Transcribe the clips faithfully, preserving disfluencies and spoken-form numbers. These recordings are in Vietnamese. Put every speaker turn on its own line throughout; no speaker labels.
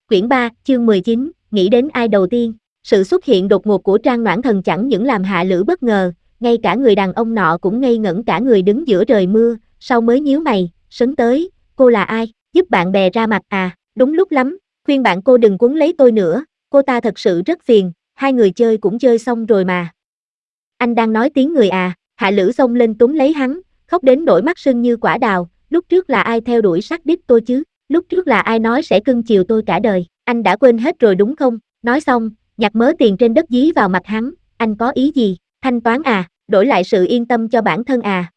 Quyển ba, chương mười chín, nghĩ đến ai đầu tiên. Sự xuất hiện đột ngột của Trang Noãn Thần chẳng những làm Hạ Lữ bất ngờ, ngay cả người đàn ông nọ cũng ngây ngẩn cả người đứng giữa trời mưa, sau mới nhíu mày, sấn tới, cô là ai, giúp bạn bè ra mặt à, đúng lúc lắm, khuyên bạn cô đừng quấn lấy tôi nữa, cô ta thật sự rất phiền, hai người chơi cũng chơi xong rồi mà. Anh đang nói tiếng người à, Hạ Lữ xông lên túm lấy hắn, khóc đến nỗi mắt sưng như quả đào, lúc trước là ai theo đuổi sát đích tôi chứ, lúc trước là ai nói sẽ cưng chiều tôi cả đời, anh đã quên hết rồi đúng không, nói xong, nhặt mớ tiền trên đất dí vào mặt hắn, anh có ý gì, thanh toán à, đổi lại sự yên tâm cho bản thân à.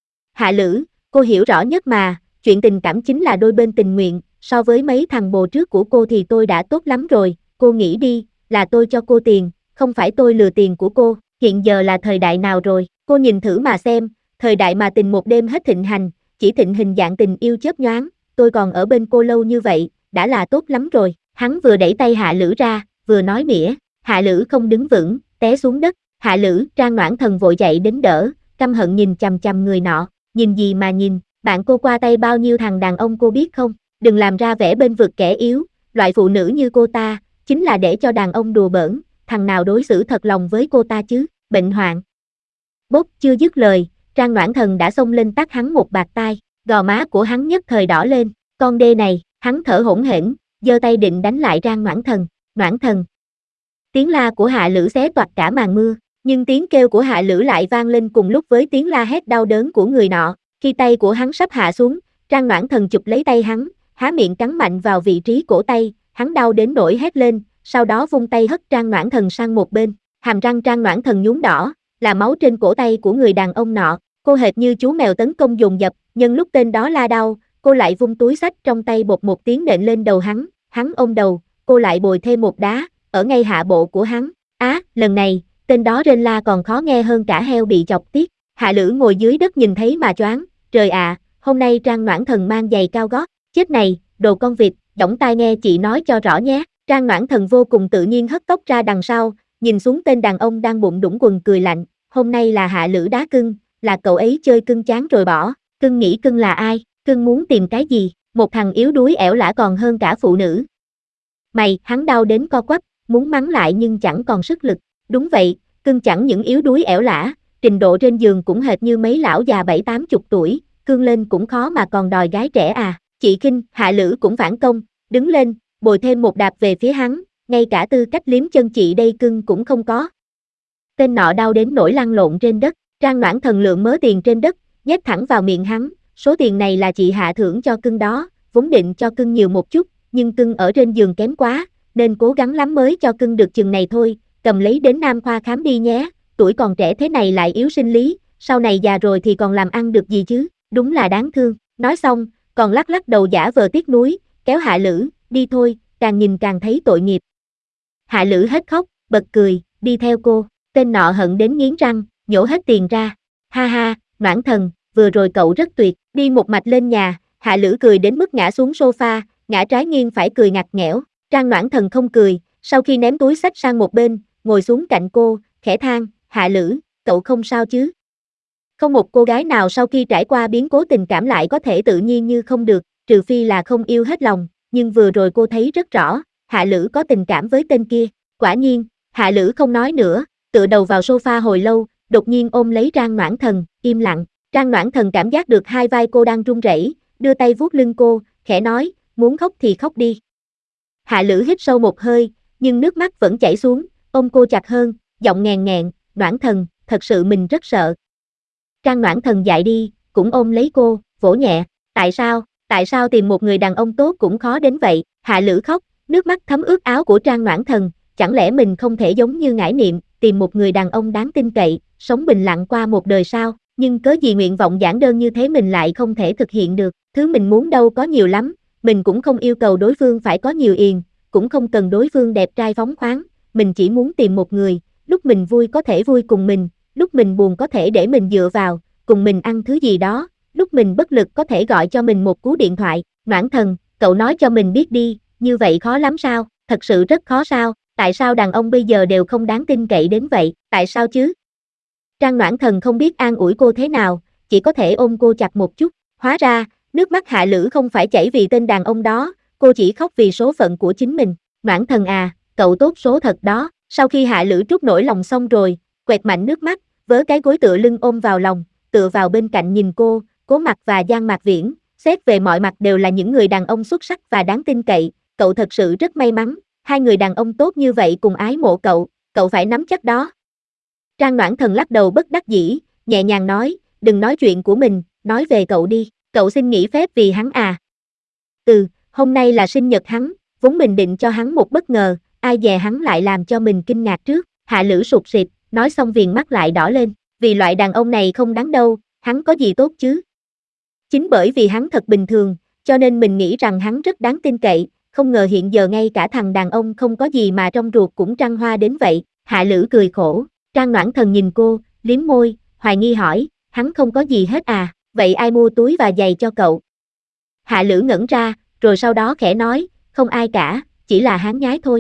Hạ Lữ, cô hiểu rõ nhất mà, chuyện tình cảm chính là đôi bên tình nguyện, so với mấy thằng bồ trước của cô thì tôi đã tốt lắm rồi, cô nghĩ đi, là tôi cho cô tiền, không phải tôi lừa tiền của cô, hiện giờ là thời đại nào rồi, cô nhìn thử mà xem, thời đại mà tình một đêm hết thịnh hành, chỉ thịnh hình dạng tình yêu chớp nhoáng, tôi còn ở bên cô lâu như vậy, đã là tốt lắm rồi, hắn vừa đẩy tay Hạ Lữ ra, vừa nói mỉa, Hạ Lữ không đứng vững, té xuống đất, Hạ Lữ, Trang Noãn Thần vội dậy đến đỡ, căm hận nhìn chằm chằm người nọ, nhìn gì mà nhìn, bạn cô qua tay bao nhiêu thằng đàn ông cô biết không, đừng làm ra vẻ bên vực kẻ yếu, loại phụ nữ như cô ta, chính là để cho đàn ông đùa bỡn, thằng nào đối xử thật lòng với cô ta chứ, bệnh hoạn. Bốp chưa dứt lời, Trang Noãn Thần đã xông lên tát hắn một bạt tai, gò má của hắn nhất thời đỏ lên, con đê này, hắn thở hổn hển, giơ tay định đánh lại Trang Noãn Thần, Noãn Thần. Tiếng la của Hạ Lữ xé toạc cả màn mưa, nhưng tiếng kêu của Hạ Lữ lại vang lên cùng lúc với tiếng la hét đau đớn của người nọ, khi tay của hắn sắp hạ xuống, Trang Noãn Thần chụp lấy tay hắn, há miệng cắn mạnh vào vị trí cổ tay, hắn đau đến nỗi hét lên, sau đó vung tay hất Trang Noãn Thần sang một bên, hàm răng Trang Noãn Thần nhuốm đỏ, là máu trên cổ tay của người đàn ông nọ, cô hệt như chú mèo tấn công dồn dập, nhân lúc tên đó la đau, cô lại vung túi xách trong tay bột một tiếng nện lên đầu hắn, hắn ôm đầu, cô lại bồi thêm một đá, ở ngay hạ bộ của hắn, á, à, lần này, tên đó rên la còn khó nghe hơn cả heo bị chọc tiết, Hạ Lữ ngồi dưới đất nhìn thấy mà choáng, trời ạ, à, hôm nay Trang Noãn Thần mang giày cao gót, chết này, đồ con vịt, đõng tai nghe chị nói cho rõ nhé, Trang Noãn Thần vô cùng tự nhiên hất tóc ra đằng sau, nhìn xuống tên đàn ông đang bụng đũng quần cười lạnh, hôm nay là Hạ Lữ đá cưng, là cậu ấy chơi cưng chán rồi bỏ, cưng nghĩ cưng là ai, cưng muốn tìm cái gì, một thằng yếu đuối ẻo lả còn hơn cả phụ nữ. Mày, hắn đau đến co quắp, muốn mắng lại nhưng chẳng còn sức lực, đúng vậy, cưng chẳng những yếu đuối ẻo lả, trình độ trên giường cũng hệt như mấy lão già bảy tám chục tuổi, cưng lên cũng khó mà còn đòi gái trẻ à, chị Kinh, Hạ Lữ cũng phản công, đứng lên, bồi thêm một đạp về phía hắn, ngay cả tư cách liếm chân chị đây cưng cũng không có. Tên nọ đau đến nỗi lăn lộn trên đất, Trang Noãn Thần lượm mớ tiền trên đất, nhét thẳng vào miệng hắn, số tiền này là chị Hạ thưởng cho cưng đó, vốn định cho cưng nhiều một chút, nhưng cưng ở trên giường kém quá, nên cố gắng lắm mới cho cưng được chừng này thôi, cầm lấy đến Nam khoa khám đi nhé, tuổi còn trẻ thế này lại yếu sinh lý, sau này già rồi thì còn làm ăn được gì chứ, đúng là đáng thương, nói xong, còn lắc lắc đầu giả vờ tiếc nuối, kéo Hạ Lữ, đi thôi, càng nhìn càng thấy tội nghiệp. Hạ Lữ hết khóc, bật cười, đi theo cô, tên nọ hận đến nghiến răng, nhổ hết tiền ra, ha ha, Noãn Thần, vừa rồi cậu rất tuyệt, đi một mạch lên nhà, Hạ Lữ cười đến mức ngã xuống sofa, ngã trái nghiêng phải cười ngặt nghẽo, Trang Noãn Thần không cười, sau khi ném túi xách sang một bên, ngồi xuống cạnh cô, khẽ than, Hạ Lữ, cậu không sao chứ? Không một cô gái nào sau khi trải qua biến cố tình cảm lại có thể tự nhiên như không được, trừ phi là không yêu hết lòng, nhưng vừa rồi cô thấy rất rõ, Hạ Lữ có tình cảm với tên kia, quả nhiên, Hạ Lữ không nói nữa, tựa đầu vào sofa hồi lâu, đột nhiên ôm lấy Trang Noãn Thần, im lặng, Trang Noãn Thần cảm giác được hai vai cô đang run rẩy, đưa tay vuốt lưng cô, khẽ nói, muốn khóc thì khóc đi. Hạ Lữ hít sâu một hơi, nhưng nước mắt vẫn chảy xuống, ôm cô chặt hơn, giọng nghèn nghẹn, Noãn Thần, thật sự mình rất sợ. Trang Noãn Thần dại đi, cũng ôm lấy cô, vỗ nhẹ, tại sao, tại sao tìm một người đàn ông tốt cũng khó đến vậy, Hạ Lữ khóc, nước mắt thấm ướt áo của Trang Noãn Thần, chẳng lẽ mình không thể giống như Ngải Niệm, tìm một người đàn ông đáng tin cậy, sống bình lặng qua một đời sao, nhưng cớ gì nguyện vọng giản đơn như thế mình lại không thể thực hiện được, thứ mình muốn đâu có nhiều lắm, mình cũng không yêu cầu đối phương phải có nhiều tiền, cũng không cần đối phương đẹp trai phóng khoáng, mình chỉ muốn tìm một người, lúc mình vui có thể vui cùng mình, lúc mình buồn có thể để mình dựa vào, cùng mình ăn thứ gì đó, lúc mình bất lực có thể gọi cho mình một cú điện thoại, Noãn Thần, cậu nói cho mình biết đi, như vậy khó lắm sao, thật sự rất khó sao, tại sao đàn ông bây giờ đều không đáng tin cậy đến vậy, tại sao chứ? Trang Noãn Thần không biết an ủi cô thế nào, chỉ có thể ôm cô chặt một chút, hóa ra, nước mắt Hạ Lữ không phải chảy vì tên đàn ông đó, cô chỉ khóc vì số phận của chính mình. Noãn Thần à, cậu tốt số thật đó. Sau khi Hạ Lữ trút nỗi lòng xong rồi, quẹt mạnh nước mắt, vớ cái gối tựa lưng ôm vào lòng, tựa vào bên cạnh nhìn cô, Cố Mặc và Giang Mạc Viễn, xét về mọi mặt đều là những người đàn ông xuất sắc và đáng tin cậy, cậu thật sự rất may mắn, hai người đàn ông tốt như vậy cùng ái mộ cậu, cậu phải nắm chắc đó. Trang Noãn Thần lắc đầu bất đắc dĩ, nhẹ nhàng nói, đừng nói chuyện của mình, nói về cậu đi, cậu xin nghỉ phép vì hắn à. Ừ, hôm nay là sinh nhật hắn, vốn mình định cho hắn một bất ngờ, ai dè hắn lại làm cho mình kinh ngạc trước. Hạ Lữ sụt sịt, nói xong viền mắt lại đỏ lên, vì loại đàn ông này không đáng đâu, hắn có gì tốt chứ. Chính bởi vì hắn thật bình thường, cho nên mình nghĩ rằng hắn rất đáng tin cậy, không ngờ hiện giờ ngay cả thằng đàn ông không có gì mà trong ruột cũng trăng hoa đến vậy. Hạ Lữ cười khổ, Trang Noãn Thần nhìn cô, liếm môi, hoài nghi hỏi, hắn không có gì hết à, vậy ai mua túi và giày cho cậu? Hạ Lữ ngẩn ra, rồi sau đó khẽ nói, không ai cả, chỉ là hắn nhái thôi.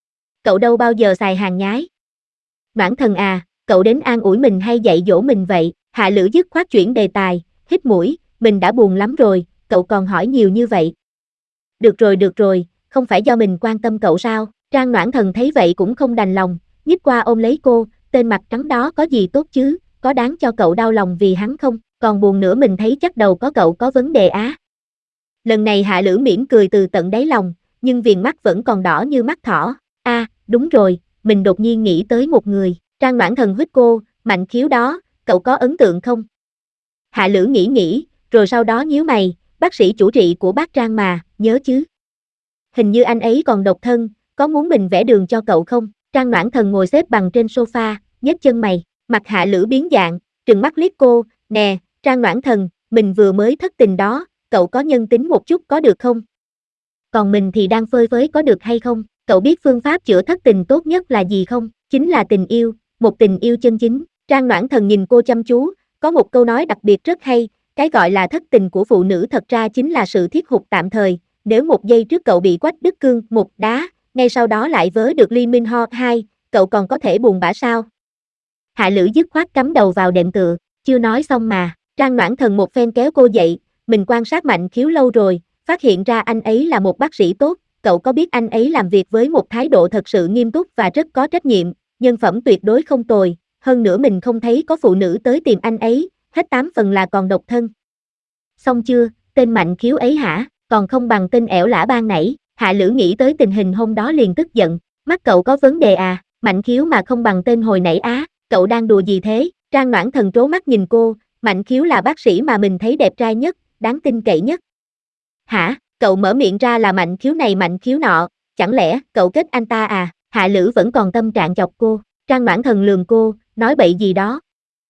Cậu đâu bao giờ xài hàng nhái. Noãn Thần à, cậu đến an ủi mình hay dạy dỗ mình vậy? Hạ Lữ dứt khoát chuyển đề tài, hít mũi, mình đã buồn lắm rồi, cậu còn hỏi nhiều như vậy. Được rồi được rồi, không phải do mình quan tâm cậu sao? Trang Noãn Thần thấy vậy cũng không đành lòng, nhích qua ôm lấy cô, tên mặt trắng đó có gì tốt chứ, có đáng cho cậu đau lòng vì hắn không, còn buồn nữa mình thấy chắc đầu có cậu có vấn đề á. Lần này Hạ Lữ mỉm cười từ tận đáy lòng, nhưng viền mắt vẫn còn đỏ như mắt thỏ. A, à, đúng rồi, mình đột nhiên nghĩ tới một người. Trang Noãn Thần huýt cô, Mạnh Khiếu đó, cậu có ấn tượng không? Hạ Lữ nghĩ nghĩ, rồi sau đó nhíu mày, bác sĩ chủ trị của bác Trang mà, nhớ chứ? Hình như anh ấy còn độc thân, có muốn mình vẽ đường cho cậu không? Trang Noãn Thần ngồi xếp bằng trên sofa, nhếch chân mày, mặt Hạ Lữ biến dạng, trừng mắt liếc cô, nè, Trang Noãn Thần, mình vừa mới thất tình đó, cậu có nhân tính một chút có được không? Còn mình thì đang phơi phới có được hay không? Cậu biết phương pháp chữa thất tình tốt nhất là gì không? Chính là tình yêu, một tình yêu chân chính. Trang Noãn Thần nhìn cô chăm chú, có một câu nói đặc biệt rất hay, cái gọi là thất tình của phụ nữ thật ra chính là sự thiết hụt tạm thời, nếu một giây trước cậu bị Quách Đức Cương một đá, ngay sau đó lại vớ được Lee Min Ho hai, cậu còn có thể buồn bã sao? Hạ Lữ dứt khoát cắm đầu vào đệm tựa, chưa nói xong mà, Trang Noãn Thần một phen kéo cô dậy, mình quan sát Mạnh Khiếu lâu rồi, phát hiện ra anh ấy là một bác sĩ tốt, cậu có biết anh ấy làm việc với một thái độ thật sự nghiêm túc và rất có trách nhiệm, nhân phẩm tuyệt đối không tồi, hơn nữa mình không thấy có phụ nữ tới tìm anh ấy, hết tám phần là còn độc thân. Xong chưa, tên Mạnh Khiếu ấy hả, còn không bằng tên ẻo lả ban nãy. Hạ Lữ nghĩ tới tình hình hôm đó liền tức giận, mắt cậu có vấn đề à, Mạnh Khiếu mà không bằng tên hồi nãy á, cậu đang đùa gì thế? Trang Noãn Thần trố mắt nhìn cô, Mạnh Khiếu là bác sĩ mà mình thấy đẹp trai nhất, đáng tin cậy nhất. Hả, cậu mở miệng ra là Mạnh Khiếu này Mạnh Khiếu nọ, chẳng lẽ cậu kết anh ta à? Hạ Lữ vẫn còn tâm trạng chọc cô, Trang Noãn Thần lườm cô, nói bậy gì đó.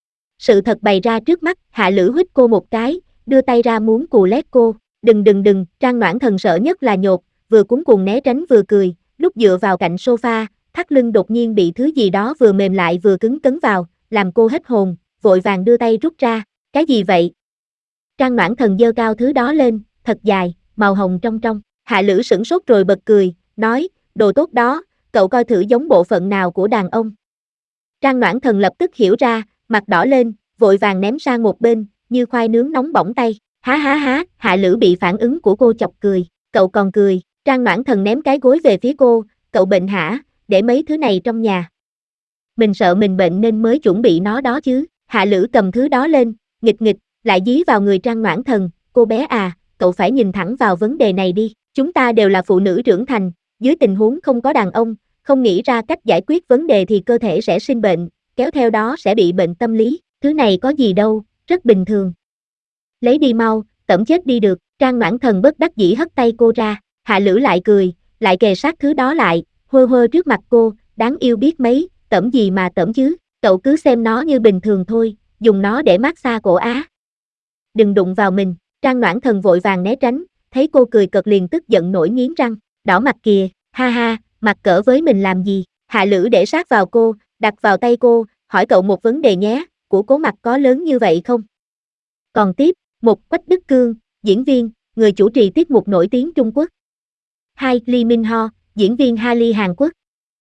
Sự thật bày ra trước mắt, Hạ Lữ huýt cô một cái, đưa tay ra muốn cù lét cô, đừng đừng đừng, Trang Noãn Thần sợ nhất là nhột, vừa cuống cuồng né tránh vừa cười, lúc dựa vào cạnh sofa, thắt lưng đột nhiên bị thứ gì đó vừa mềm lại vừa cứng cấn vào, làm cô hết hồn, vội vàng đưa tay rút ra, cái gì vậy? Trang Noãn Thần giơ cao thứ đó lên, thật dài, màu hồng trong trong, Hạ Lữ sửng sốt rồi bật cười, nói, đồ tốt đó, cậu coi thử giống bộ phận nào của đàn ông. Trang Noãn Thần lập tức hiểu ra, mặt đỏ lên, vội vàng ném sang một bên, như khoai nướng nóng bỏng tay, há há há, Hạ Lữ bị phản ứng của cô chọc cười, cậu còn cười, Trang Noãn Thần ném cái gối về phía cô, cậu bệnh hả, để mấy thứ này trong nhà. Mình sợ mình bệnh nên mới chuẩn bị nó đó chứ. Hạ Lữ cầm thứ đó lên, nghịch nghịch, lại dí vào người Trang Noãn Thần, cô bé à, cậu phải nhìn thẳng vào vấn đề này đi, chúng ta đều là phụ nữ trưởng thành, dưới tình huống không có đàn ông, không nghĩ ra cách giải quyết vấn đề thì cơ thể sẽ sinh bệnh, kéo theo đó sẽ bị bệnh tâm lý, thứ này có gì đâu, rất bình thường. Lấy đi mau, tẩm chết đi được, Trang Noãn Thần bất đắc dĩ hất tay cô ra, Hạ Lữ lại cười, lại kề sát thứ đó lại, hơ hơ trước mặt cô, đáng yêu biết mấy, tẩm gì mà tẩm chứ, cậu cứ xem nó như bình thường thôi, dùng nó để massage cổ á. Đừng đụng vào mình, Trang Noãn Thần vội vàng né tránh, thấy cô cười cợt liền tức giận nổi nghiến răng, đỏ mặt kìa, ha ha, mặt cỡ với mình làm gì? Hạ Lữ để sát vào cô, đặt vào tay cô, hỏi cậu một vấn đề nhé, của Cố Mặc có lớn như vậy không? Còn tiếp, một Quách Đức Cương, diễn viên, người chủ trì tiết mục nổi tiếng Trung Quốc. Hai Lee Min Ho, diễn viên Hallyu Hàn Quốc.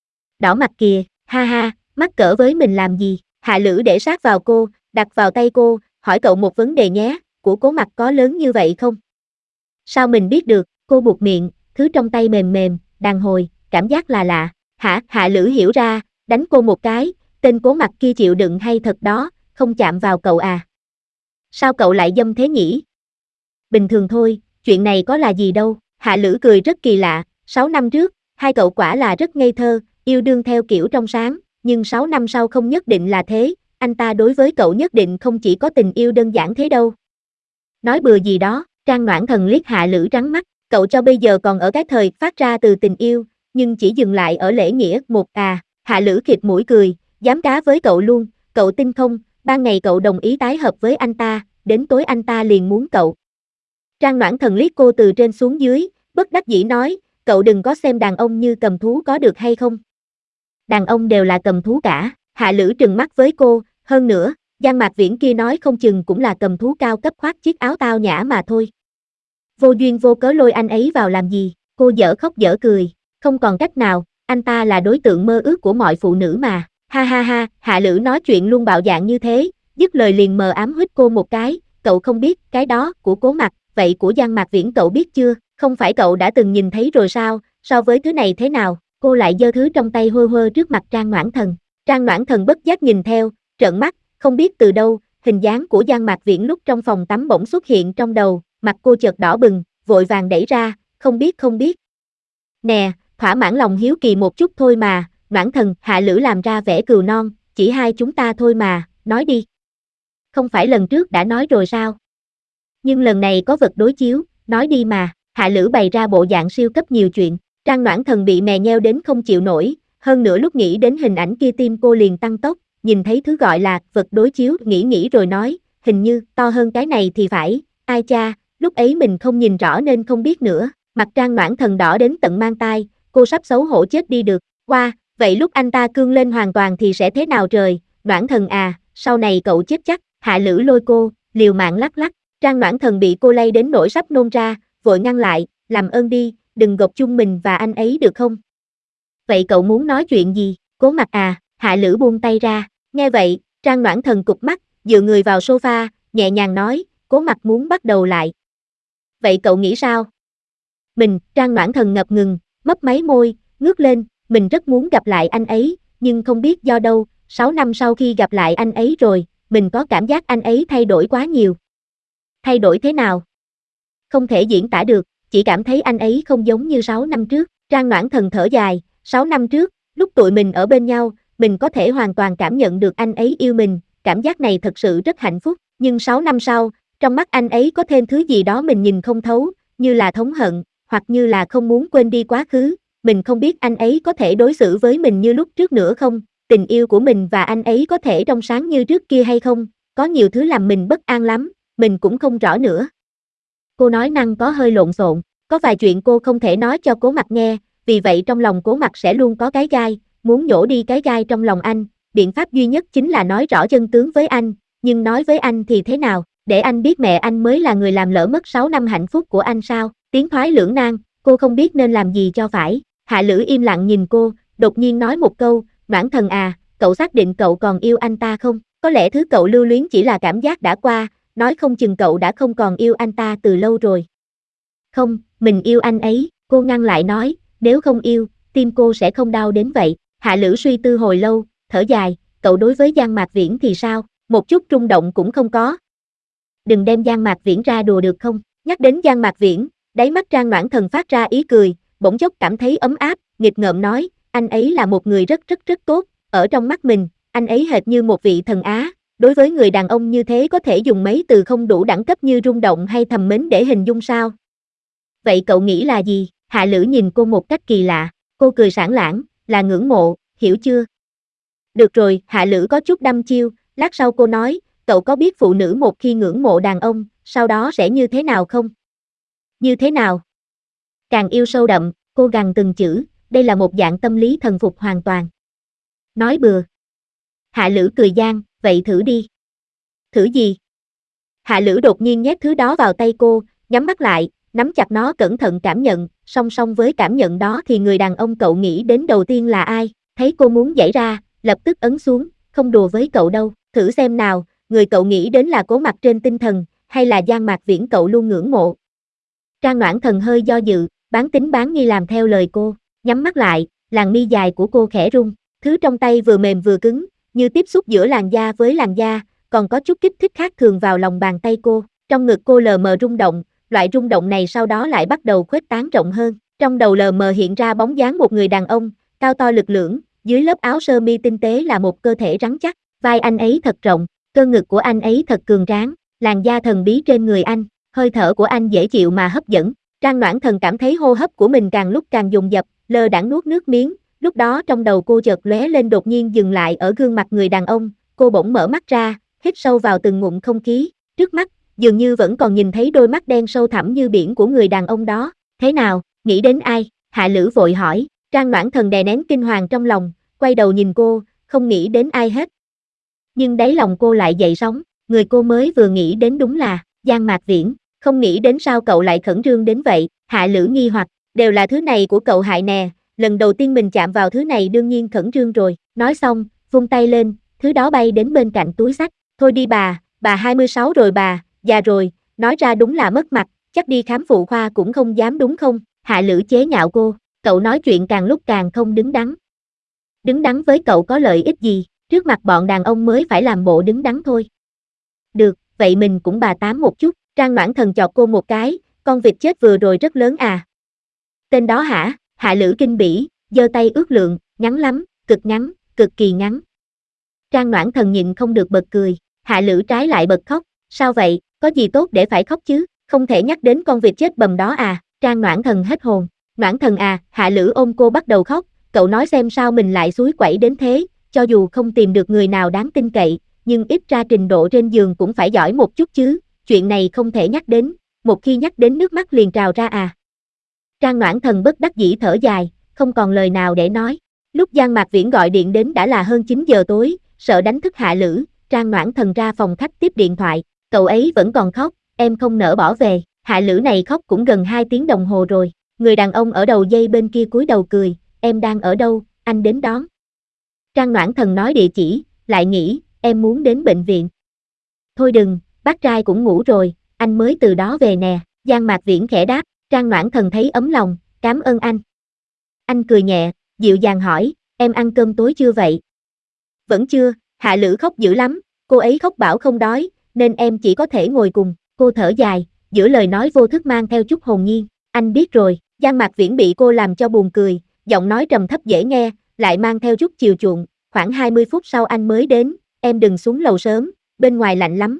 Đỏ mặt kìa, ha ha, mắc cỡ với mình làm gì? Hạ Lữ để sát vào cô, đặt vào tay cô, hỏi cậu một vấn đề nhé, của Cố Mặc có lớn như vậy không? Sao mình biết được? Cô buột miệng, thứ trong tay mềm mềm, đàn hồi, cảm giác là lạ. Hả? Hạ Lữ hiểu ra, đánh cô một cái, tên Cố Mặc kia chịu đựng hay thật đó, không chạm vào cậu à. Sao cậu lại dâm thế nhỉ? Bình thường thôi, chuyện này có là gì đâu. Hạ Lữ cười rất kỳ lạ, sáu năm trước, hai cậu quả là rất ngây thơ, yêu đương theo kiểu trong sáng, nhưng sáu năm sau không nhất định là thế, anh ta đối với cậu nhất định không chỉ có tình yêu đơn giản thế đâu. Nói bừa gì đó, Trang Noãn Thần liếc Hạ Lữ trắng mắt, cậu cho bây giờ còn ở cái thời phát ra từ tình yêu, nhưng chỉ dừng lại ở lễ nghĩa một à. Hạ Lữ khịt mũi cười, dám cá với cậu luôn, cậu tin không, ban ngày cậu đồng ý tái hợp với anh ta, đến tối anh ta liền muốn cậu. Trang Noãn Thần liếc cô từ trên xuống dưới, bất đắc dĩ nói, cậu đừng có xem đàn ông như cầm thú có được hay không. Đàn ông đều là cầm thú cả. Hạ Lữ trừng mắt với cô, hơn nữa, Giang Mạc Viễn kia nói không chừng cũng là cầm thú cao cấp khoác chiếc áo tao nhã mà thôi. Vô duyên vô cớ lôi anh ấy vào làm gì, cô dở khóc dở cười, không còn cách nào, anh ta là đối tượng mơ ước của mọi phụ nữ mà, ha ha ha. Hạ Lữ nói chuyện luôn bạo dạn như thế, dứt lời liền mờ ám huýt cô một cái, cậu không biết, cái đó, của Cố Mặc, vậy của Giang Mạc Viễn cậu biết chưa, không phải cậu đã từng nhìn thấy rồi sao, so với thứ này thế nào, cô lại giơ thứ trong tay hơ hơ trước mặt Trang Noãn Thần. Trang Noãn Thần bất giác nhìn theo, trợn mắt, không biết từ đâu, hình dáng của Giang Mạc Viễn lúc trong phòng tắm bỗng xuất hiện trong đầu, mặt cô chợt đỏ bừng, vội vàng đẩy ra, không biết không biết. Nè, thỏa mãn lòng hiếu kỳ một chút thôi mà, Noãn Thần. Hạ Lữ làm ra vẻ cừu non, chỉ hai chúng ta thôi mà, nói đi. Không phải lần trước đã nói rồi sao? Nhưng lần này có vật đối chiếu, nói đi mà. Hạ Lữ bày ra bộ dạng siêu cấp nhiều chuyện, Trang Noãn Thần bị mè nheo đến không chịu nổi, hơn nữa lúc nghĩ đến hình ảnh kia tim cô liền tăng tốc, nhìn thấy thứ gọi là vật đối chiếu, nghĩ nghĩ rồi nói, hình như to hơn cái này thì phải, ai cha, lúc ấy mình không nhìn rõ nên không biết nữa. Mặt Trang Noãn Thần đỏ đến tận mang tai, cô sắp xấu hổ chết đi được. Qua, wow, vậy lúc anh ta cương lên hoàn toàn thì sẽ thế nào trời, Noãn Thần à, sau này cậu chết chắc. Hạ Lữ lôi cô, liều mạng lắc lắc, Trang Noãn Thần bị cô lay đến nỗi sắp nôn ra, vội ngăn lại, làm ơn đi, đừng gộp chung mình và anh ấy được không? Vậy cậu muốn nói chuyện gì? Cố Mặc à? Hạ Lữ buông tay ra, nghe vậy, Trang Noãn Thần cụp mắt, dựa người vào sofa, nhẹ nhàng nói, Cố Mặc muốn bắt đầu lại. Vậy cậu nghĩ sao? Mình, Trang Noãn Thần ngập ngừng, mấp máy môi, ngước lên, mình rất muốn gặp lại anh ấy, nhưng không biết do đâu, sáu năm sau khi gặp lại anh ấy rồi, mình có cảm giác anh ấy thay đổi quá nhiều. Thay đổi thế nào? Không thể diễn tả được, chỉ cảm thấy anh ấy không giống như sáu năm trước. Trang Noãn Thần thở dài, sáu năm trước, lúc tụi mình ở bên nhau, mình có thể hoàn toàn cảm nhận được anh ấy yêu mình, cảm giác này thật sự rất hạnh phúc, nhưng sáu năm sau, trong mắt anh ấy có thêm thứ gì đó mình nhìn không thấu, như là thống hận, hoặc như là không muốn quên đi quá khứ, mình không biết anh ấy có thể đối xử với mình như lúc trước nữa không, tình yêu của mình và anh ấy có thể trong sáng như trước kia hay không, có nhiều thứ làm mình bất an lắm, mình cũng không rõ nữa. Cô nói năng có hơi lộn xộn, có vài chuyện cô không thể nói cho Cố Mặc nghe, vì vậy trong lòng Cố Mặc sẽ luôn có cái gai, muốn nhổ đi cái gai trong lòng anh, biện pháp duy nhất chính là nói rõ chân tướng với anh, nhưng nói với anh thì thế nào, để anh biết mẹ anh mới là người làm lỡ mất sáu năm hạnh phúc của anh sao, tiến thoái lưỡng nan, cô không biết nên làm gì cho phải. Hạ Lữ im lặng nhìn cô, đột nhiên nói một câu, Noãn Thần à, cậu xác định cậu còn yêu anh ta không, có lẽ thứ cậu lưu luyến chỉ là cảm giác đã qua, nói không chừng cậu đã không còn yêu anh ta từ lâu rồi. Không, mình yêu anh ấy, cô ngăn lại nói, nếu không yêu, tim cô sẽ không đau đến vậy. Hạ Lữ suy tư hồi lâu, thở dài, cậu đối với Giang Mạc Viễn thì sao, một chút rung động cũng không có. Đừng đem Giang Mạc Viễn ra đùa được không, nhắc đến Giang Mạc Viễn, đáy mắt Trang Noãn Thần phát ra ý cười, bỗng chốc cảm thấy ấm áp, nghịch ngợm nói, anh ấy là một người rất rất rất tốt, ở trong mắt mình, anh ấy hệt như một vị thần Á. Đối với người đàn ông như thế có thể dùng mấy từ không đủ đẳng cấp như rung động hay thầm mến để hình dung sao? Vậy cậu nghĩ là gì? Hạ Lữ nhìn cô một cách kỳ lạ, cô cười sảng lảng, là ngưỡng mộ, hiểu chưa? Được rồi, Hạ Lữ có chút đăm chiêu, lát sau cô nói, cậu có biết phụ nữ một khi ngưỡng mộ đàn ông, sau đó sẽ như thế nào không? Như thế nào? Càng yêu sâu đậm, cô gằn từng chữ, đây là một dạng tâm lý thần phục hoàn toàn. Nói bừa. Hạ Lữ cười gian, vậy thử đi. Thử gì? Hạ Lữ đột nhiên nhét thứ đó vào tay cô, nhắm mắt lại, nắm chặt nó cẩn thận cảm nhận, song song với cảm nhận đó thì người đàn ông cậu nghĩ đến đầu tiên là ai, thấy cô muốn giãy ra, lập tức ấn xuống, không đùa với cậu đâu, thử xem nào, người cậu nghĩ đến là Cố Mặc trên tinh thần, hay là Giang Mạc Viễn cậu luôn ngưỡng mộ. Trang Noãn Thần hơi do dự, bán tín bán nghi làm theo lời cô, nhắm mắt lại, làn mi dài của cô khẽ rung, thứ trong tay vừa mềm vừa cứng, như tiếp xúc giữa làn da với làn da, còn có chút kích thích khác thường vào lòng bàn tay cô, trong ngực cô lờ mờ rung động, loại rung động này sau đó lại bắt đầu khuếch tán rộng hơn, trong đầu lờ mờ hiện ra bóng dáng một người đàn ông, cao to lực lưỡng, dưới lớp áo sơ mi tinh tế là một cơ thể rắn chắc, vai anh ấy thật rộng, cơ ngực của anh ấy thật cường tráng, làn da thần bí trên người anh, hơi thở của anh dễ chịu mà hấp dẫn. Trang Noãn Thần cảm thấy hô hấp của mình càng lúc càng dồn dập, lơ đãng nuốt nước miếng, lúc đó trong đầu cô chợt lóe lên đột nhiên dừng lại ở gương mặt người đàn ông, cô bỗng mở mắt ra, hít sâu vào từng ngụm không khí, trước mắt, dường như vẫn còn nhìn thấy đôi mắt đen sâu thẳm như biển của người đàn ông đó. Thế nào, nghĩ đến ai? Hạ Lữ vội hỏi. Trang Noãn Thần đè nén kinh hoàng trong lòng, quay đầu nhìn cô, không nghĩ đến ai hết. Nhưng đáy lòng cô lại dậy sóng, người cô mới vừa nghĩ đến đúng là Giang Mạc Viễn, không nghĩ đến sao cậu lại khẩn trương đến vậy. Hạ Lữ nghi hoặc, đều là thứ này của cậu hại nè, lần đầu tiên mình chạm vào thứ này đương nhiên khẩn trương rồi. Nói xong, vung tay lên, thứ đó bay đến bên cạnh túi xách. Thôi đi bà, bà hai mươi sáu rồi bà, già rồi, nói ra đúng là mất mặt, chắc đi khám phụ khoa cũng không dám đúng không? Hạ Lữ chế nhạo cô, cậu nói chuyện càng lúc càng không đứng đắn. Đứng đắn với cậu có lợi ích gì, trước mặt bọn đàn ông mới phải làm bộ đứng đắn thôi. Được, vậy mình cũng bà tám một chút. Trang Noãn Thần chọc cô một cái, con vịt chết vừa rồi rất lớn à. Tên đó hả? Hạ Lữ kinh bỉ, giơ tay ước lượng, ngắn lắm, cực ngắn, cực kỳ ngắn. Trang Noãn Thần nhịn không được bật cười, Hạ Lữ trái lại bật khóc, sao vậy, có gì tốt để phải khóc chứ, không thể nhắc đến con vịt chết bầm đó à. Trang Noãn Thần hết hồn, Noãn Thần à, Hạ Lữ ôm cô bắt đầu khóc, cậu nói xem sao mình lại xúi quẩy đến thế, cho dù không tìm được người nào đáng tin cậy, nhưng ít ra trình độ trên giường cũng phải giỏi một chút chứ, chuyện này không thể nhắc đến, một khi nhắc đến nước mắt liền trào ra à. Trang Noãn Thần bất đắc dĩ thở dài, không còn lời nào để nói. Lúc Giang Mạc Viễn gọi điện đến đã là hơn chín giờ tối, sợ đánh thức Hạ Lữ, Trang Noãn Thần ra phòng khách tiếp điện thoại, cậu ấy vẫn còn khóc, em không nỡ bỏ về. Hạ Lữ này khóc cũng gần hai tiếng đồng hồ rồi, người đàn ông ở đầu dây bên kia cúi đầu cười, em đang ở đâu, anh đến đón. Trang Noãn Thần nói địa chỉ, lại nghĩ, em muốn đến bệnh viện. Thôi đừng, bác trai cũng ngủ rồi, anh mới từ đó về nè. Giang Mạc Viễn khẽ đáp, Trang Noãn Thần thấy ấm lòng, cảm ơn anh. Anh cười nhẹ, dịu dàng hỏi, em ăn cơm tối chưa vậy? Vẫn chưa, Hạ Lữ khóc dữ lắm, cô ấy khóc bảo không đói, nên em chỉ có thể ngồi cùng. Cô thở dài, giữa lời nói vô thức mang theo chút hồn nhiên, anh biết rồi. Giang Mạc Viễn bị cô làm cho buồn cười, giọng nói trầm thấp dễ nghe, lại mang theo chút chiều chuộng, khoảng hai mươi phút sau anh mới đến, em đừng xuống lầu sớm, bên ngoài lạnh lắm.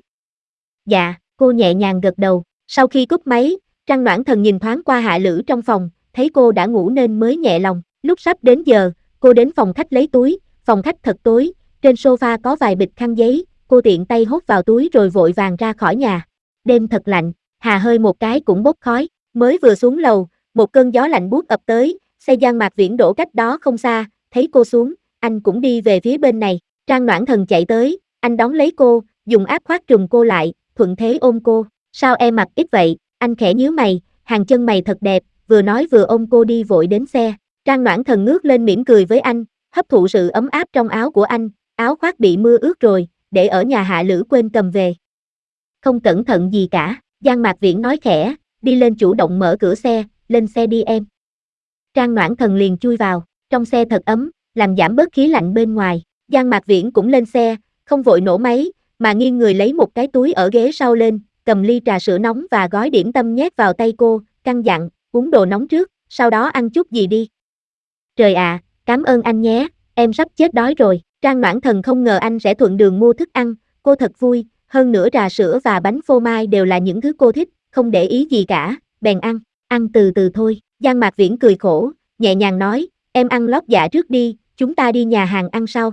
Dạ, cô nhẹ nhàng gật đầu, sau khi cúp máy, Trang Noãn Thần nhìn thoáng qua Hạ Lữ trong phòng, thấy cô đã ngủ nên mới nhẹ lòng, lúc sắp đến giờ, cô đến phòng khách lấy túi, phòng khách thật tối, trên sofa có vài bịch khăn giấy, cô tiện tay hốt vào túi rồi vội vàng ra khỏi nhà. Đêm thật lạnh, hà hơi một cái cũng bốc khói, mới vừa xuống lầu, một cơn gió lạnh buốt ập tới, xe Giang Mạc Viễn đổ cách đó không xa, thấy cô xuống, anh cũng đi về phía bên này, Trang Noãn Thần chạy tới, anh đón lấy cô, dùng áp khoác trùm cô lại, thuận thế ôm cô, sao em mặc ít vậy, anh khẽ nhíu mày, hàng chân mày thật đẹp, vừa nói vừa ôm cô đi vội đến xe, Trang Noãn Thần ngước lên mỉm cười với anh, hấp thụ sự ấm áp trong áo của anh, áo khoác bị mưa ướt rồi, để ở nhà Hạ Lữ quên cầm về. Không cẩn thận gì cả, Giang Mạc Viễn nói khẽ, đi lên chủ động mở cửa xe, lên xe đi em. Trang Noãn Thần liền chui vào, trong xe thật ấm, làm giảm bớt khí lạnh bên ngoài, Giang Mạc Viễn cũng lên xe, không vội nổ máy, mà nghiêng người lấy một cái túi ở ghế sau lên, cầm ly trà sữa nóng và gói điểm tâm nhét vào tay cô, căn dặn, uống đồ nóng trước, sau đó ăn chút gì đi. Trời ạ, à, cảm ơn anh nhé, em sắp chết đói rồi. Trang Noãn Thần không ngờ anh sẽ thuận đường mua thức ăn, cô thật vui, hơn nữa trà sữa và bánh phô mai đều là những thứ cô thích, không để ý gì cả, bèn ăn, ăn từ từ thôi. Giang Mạc Viễn cười khổ, nhẹ nhàng nói, em ăn lót dạ trước đi, chúng ta đi nhà hàng ăn sau.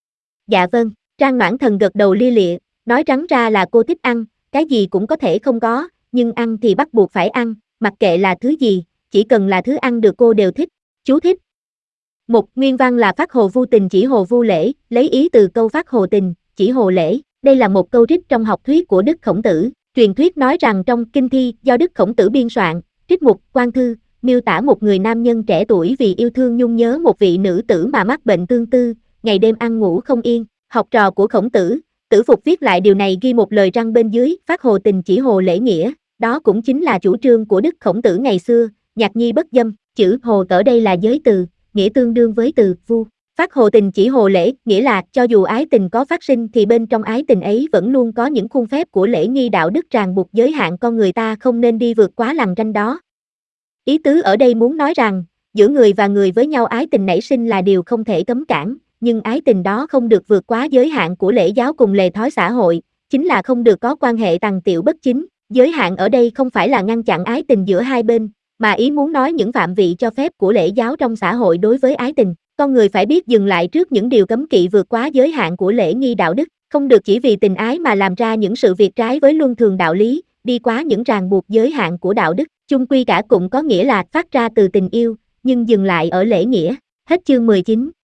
Dạ vâng, Trang Noãn Thần gật đầu lia lịa, nói trắng ra là cô thích ăn, cái gì cũng có thể không có, nhưng ăn thì bắt buộc phải ăn, mặc kệ là thứ gì, chỉ cần là thứ ăn được cô đều thích. Chú thích. Một, nguyên văn là phát hồ vu tình chỉ hồ vu lễ, lấy ý từ câu phát hồ tình, chỉ hồ lễ. Đây là một câu trích trong học thuyết của Đức Khổng Tử. Truyền thuyết nói rằng trong kinh thi do Đức Khổng Tử biên soạn, trích mục Quan Thư, miêu tả một người nam nhân trẻ tuổi vì yêu thương nhung nhớ một vị nữ tử mà mắc bệnh tương tư, ngày đêm ăn ngủ không yên. Học trò của Khổng Tử, Tử Phục viết lại điều này ghi một lời răng bên dưới, phát hồ tình chỉ hồ lễ nghĩa. Đó cũng chính là chủ trương của Đức Khổng Tử ngày xưa, nhằm nhạc nhi bất dâm, chữ hồ ở đây là giới từ, nghĩa tương đương với từ vu. Phát hồ tình chỉ hồ lễ, nghĩa là cho dù ái tình có phát sinh thì bên trong ái tình ấy vẫn luôn có những khuôn phép của lễ nghi đạo đức ràng buộc giới hạn con người ta không nên đi vượt quá lằn ranh đó. Ý tứ ở đây muốn nói rằng, giữa người và người với nhau ái tình nảy sinh là điều không thể cấm cản, nhưng ái tình đó không được vượt quá giới hạn của lễ giáo cùng lề thói xã hội, chính là không được có quan hệ tằng tiệu bất chính. Giới hạn ở đây không phải là ngăn chặn ái tình giữa hai bên, mà ý muốn nói những phạm vị cho phép của lễ giáo trong xã hội đối với ái tình. Con người phải biết dừng lại trước những điều cấm kỵ vượt quá giới hạn của lễ nghi đạo đức, không được chỉ vì tình ái mà làm ra những sự việc trái với luân thường đạo lý, đi quá những ràng buộc giới hạn của đạo đức. Chung quy cả cũng có nghĩa là phát ra từ tình yêu, nhưng dừng lại ở lễ nghĩa. Hết chương mười chín.